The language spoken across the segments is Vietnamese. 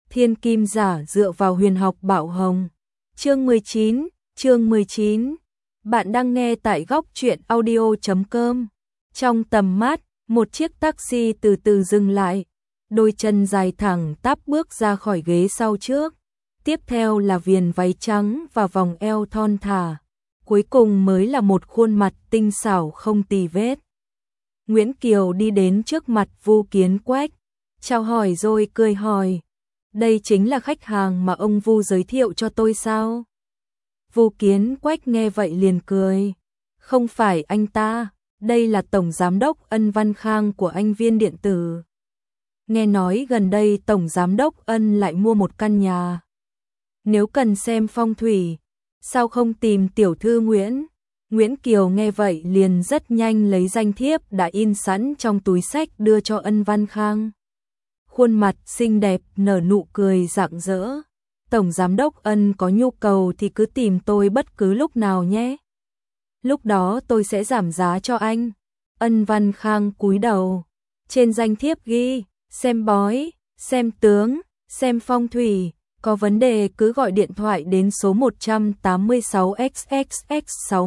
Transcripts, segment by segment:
Thiên kim giả dựa vào huyền học Bảo Hồng. Chương 19. Bạn đang nghe tại góc truyện audio.com. Trong tầm mắt, một chiếc taxi từ từ dừng lại. Đôi chân dài thẳng tắp bước ra khỏi ghế sau trước. Tiếp theo là viền váy trắng và vòng eo thon thả. Cuối cùng mới là một khuôn mặt tinh xảo không tì vết. Nguyễn Kiều đi đến trước mặt Vu Kiến Quách, chào hỏi rồi cười hỏi. Đây chính là khách hàng mà ông Vu giới thiệu cho tôi sao? Vu Kiến Quách nghe vậy liền cười. Không phải anh ta, đây là Tổng Giám đốc Ân Văn Khang của Anh Viên Điện Tử. Nghe nói gần đây Tổng Giám đốc Ân lại mua một căn nhà. Nếu cần xem phong thủy, sao không tìm tiểu thư Nguyễn? Nguyễn Kiều nghe vậy liền rất nhanh lấy danh thiếp đã in sẵn trong túi xách đưa cho Ân Văn Khang. Khuôn mặt xinh đẹp nở nụ cười rạng rỡ. Tổng Giám đốc Ân có nhu cầu thì cứ tìm tôi bất cứ lúc nào nhé. Lúc đó tôi sẽ giảm giá cho anh. Ân Văn Khang cúi đầu. Trên danh thiếp ghi, xem bói, xem tướng, xem phong thủy. Có vấn đề cứ gọi điện thoại đến số 186XXX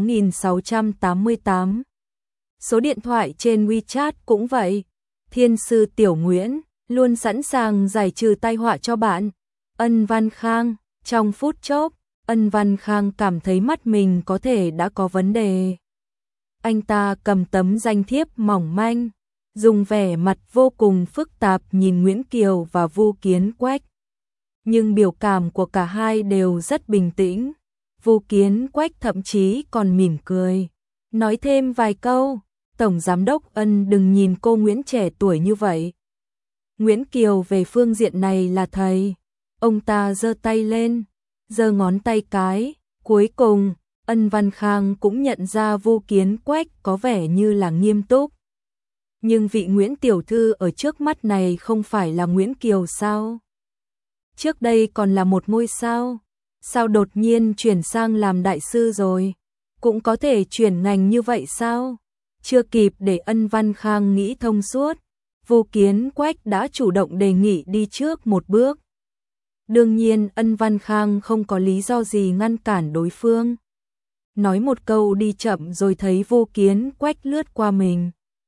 6688. Số điện thoại trên WeChat cũng vậy. Thiên sư Tiểu Nguyễn luôn sẵn sàng giải trừ tai họa cho bạn. Ân Văn Khang, trong phút chốc, Ân Văn Khang cảm thấy mắt mình có thể đã có vấn đề. Anh ta cầm tấm danh thiếp mỏng manh, dùng vẻ mặt vô cùng phức tạp nhìn Nguyễn Kiều và Vu Kiến Quách. Nhưng biểu cảm của cả hai đều rất bình tĩnh. Vu Kiến Quách thậm chí còn mỉm cười, nói thêm vài câu. Tổng Giám đốc Ân đừng nhìn cô Nguyễn trẻ tuổi như vậy. Nguyễn Kiều về phương diện này là thầy. Ông ta giơ tay lên, giơ ngón tay cái. Cuối cùng, Ân Văn Khang cũng nhận ra Vu Kiến Quách có vẻ như là nghiêm túc. Nhưng vị Nguyễn tiểu thư ở trước mắt này không phải là Nguyễn Kiều sao? Trước đây còn là một ngôi sao, sao đột nhiên chuyển sang làm đại sư rồi? Cũng có thể chuyển ngành như vậy sao? Chưa kịp để Ân Văn Khang nghĩ thông suốt, Vu Kiến Quách đã chủ động đề nghị đi trước một bước. Đương nhiên Ân Văn Khang không có lý do gì ngăn cản đối phương. Nói một câu đi chậm rồi thấy Vu Kiến Quách lướt qua mình.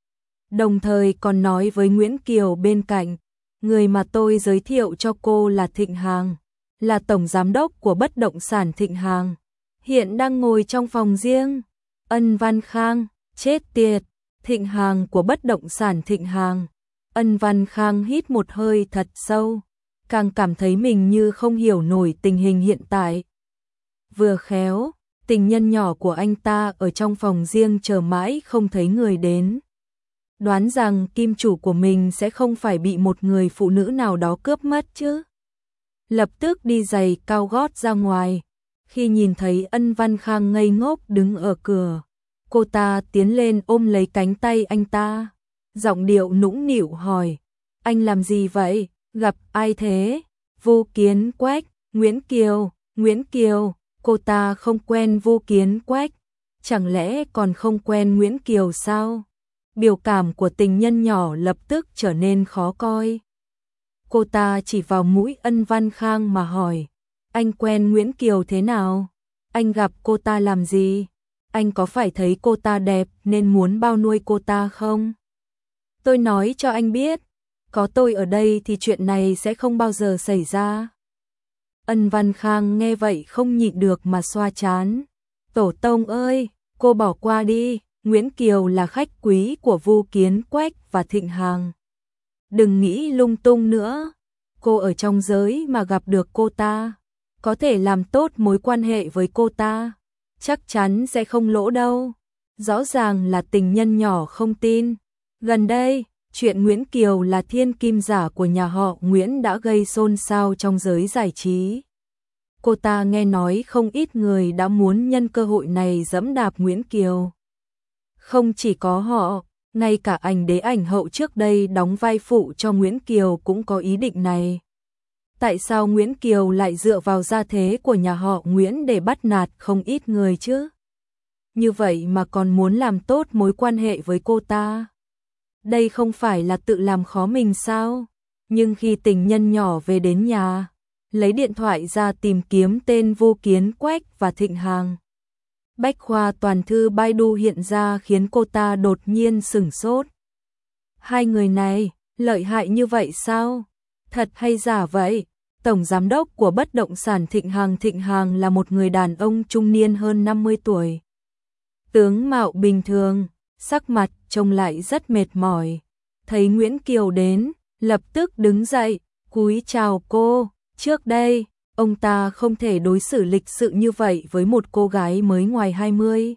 Đồng thời còn nói với Nguyễn Kiều bên cạnh, người mà tôi giới thiệu cho cô là Thịnh Hàng, là Tổng Giám đốc của bất động sản Thịnh Hàng. Hiện đang ngồi trong phòng riêng. Ân Văn Khang, chết tiệt, Thịnh Hàng của bất động sản Thịnh Hàng. Ân Văn Khang hít một hơi thật sâu, càng cảm thấy mình như không hiểu nổi tình hình hiện tại. Vừa khéo, tình nhân nhỏ của anh ta ở trong phòng riêng chờ mãi không thấy người đến. Đoán rằng kim chủ của mình sẽ không phải bị một người phụ nữ nào đó cướp mất chứ. Lập tức đi giày cao gót ra ngoài. Khi nhìn thấy Ân Văn Khang ngây ngốc đứng ở cửa, cô ta tiến lên ôm lấy cánh tay anh ta. Giọng điệu nũng nịu hỏi, anh làm gì vậy, gặp ai thế? Vu Kiến Quách, Nguyễn Kiều, cô ta không quen Vu Kiến Quách, chẳng lẽ còn không quen Nguyễn Kiều sao? Biểu cảm của tình nhân nhỏ lập tức trở nên khó coi. Cô ta chỉ vào mũi Ân Văn Khang mà hỏi, anh quen Nguyễn Kiều thế nào? Anh gặp cô ta làm gì? Anh có phải thấy cô ta đẹp nên muốn bao nuôi cô ta không? Tôi nói cho anh biết, có tôi ở đây thì chuyện này sẽ không bao giờ xảy ra. Ân Văn Khang nghe vậy không nhịn được mà xoa trán. Tổ tông ơi, cô bỏ qua đi, Nguyễn Kiều là khách quý của Vu Kiến Quách và Thịnh Hàng. Đừng nghĩ lung tung nữa, cô ở trong giới mà gặp được cô ta, có thể làm tốt mối quan hệ với cô ta, chắc chắn sẽ không lỗ đâu. Rõ ràng là tình nhân nhỏ không tin. Gần đây, chuyện Nguyễn Kiều là thiên kim giả của nhà họ Nguyễn đã gây xôn xao trong giới giải trí. Cô ta nghe nói không ít người đã muốn nhân cơ hội này giẫm đạp Nguyễn Kiều. Không chỉ có họ, ngay cả ảnh đế ảnh hậu trước đây đóng vai phụ cho Nguyễn Kiều cũng có ý định này. Tại sao Nguyễn Kiều lại dựa vào gia thế của nhà họ Nguyễn để bắt nạt không ít người chứ? Như vậy mà còn muốn làm tốt mối quan hệ với cô ta. Đây không phải là tự làm khó mình sao? Nhưng khi tình nhân nhỏ về đến nhà, lấy điện thoại ra tìm kiếm tên Vu Kiến Quách và Thịnh Hằng. Bách khoa toàn thư Baidu hiện ra khiến cô ta đột nhiên sửng sốt. Hai người này, lợi hại như vậy sao? Thật hay giả vậy? Tổng giám đốc của bất động sản Thịnh Hằng là một người đàn ông trung niên hơn 50 tuổi. Tướng mạo bình thường, sắc mặt trông lại rất mệt mỏi. Thấy Nguyễn Kiều đến, lập tức đứng dậy, cúi chào cô. Trước đây, ông ta không thể đối xử lịch sự như vậy với một cô gái mới ngoài 20.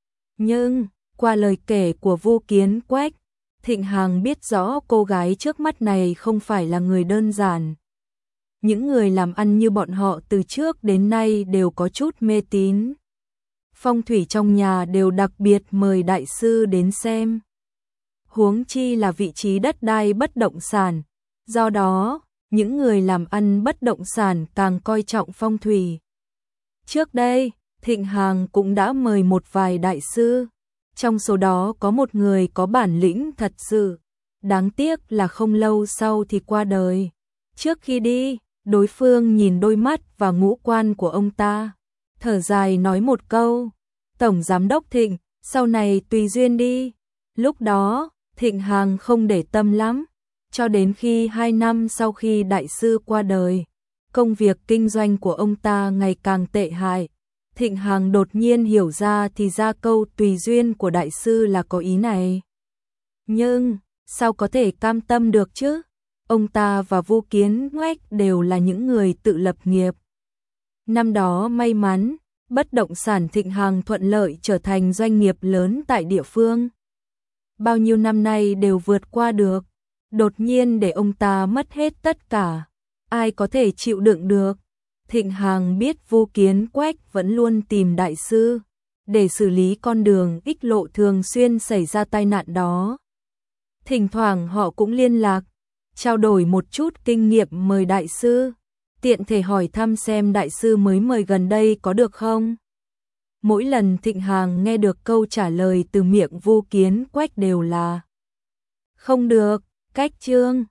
Nhưng, qua lời kể của Vu Kiến Quách, Thịnh Hằng biết rõ cô gái trước mắt này không phải là người đơn giản. Những người làm ăn như bọn họ từ trước đến nay đều có chút mê tín. Phong thủy trong nhà đều đặc biệt mời đại sư đến xem. Huống chi là vị trí đất đai bất động sản. Do đó, những người làm ăn bất động sản càng coi trọng phong thủy. Trước đây, Thịnh Hằng cũng đã mời một vài đại sư. Trong số đó có một người có bản lĩnh thật sự. Đáng tiếc là không lâu sau thì qua đời. Trước khi đi, đối phương nhìn đôi mắt và ngũ quan của ông ta, thở dài nói một câu: Tổng giám đốc Thịnh, sau này tùy duyên đi. Lúc đó, Thịnh Hằng không để tâm lắm. Cho đến khi 2 năm sau khi đại sư qua đời, công việc kinh doanh của ông ta ngày càng tệ hại. Thịnh Hằng đột nhiên hiểu ra thì ra câu tùy duyên của đại sư là có ý này. Nhưng, sao có thể cam tâm được chứ? Ông ta và Vu Kiến Quách đều là những người tự lập nghiệp. Năm đó may mắn, bất động sản Thịnh Hằng thuận lợi trở thành doanh nghiệp lớn tại địa phương. Bao nhiêu năm nay đều vượt qua được. Đột nhiên để ông ta mất hết tất cả. Ai có thể chịu đựng được? Thịnh Hằng biết Vu Kiến Quách vẫn luôn tìm đại sư để xử lý con đường Ích Lộ thường xuyên xảy ra tai nạn đó. Thỉnh thoảng họ cũng liên lạc, trao đổi một chút kinh nghiệm mời đại sư, tiện thể hỏi thăm xem đại sư mới mời gần đây có được không. Mỗi lần Thịnh Hằng nghe được câu trả lời từ miệng Vu Kiến Quách đều là không được. Cách chương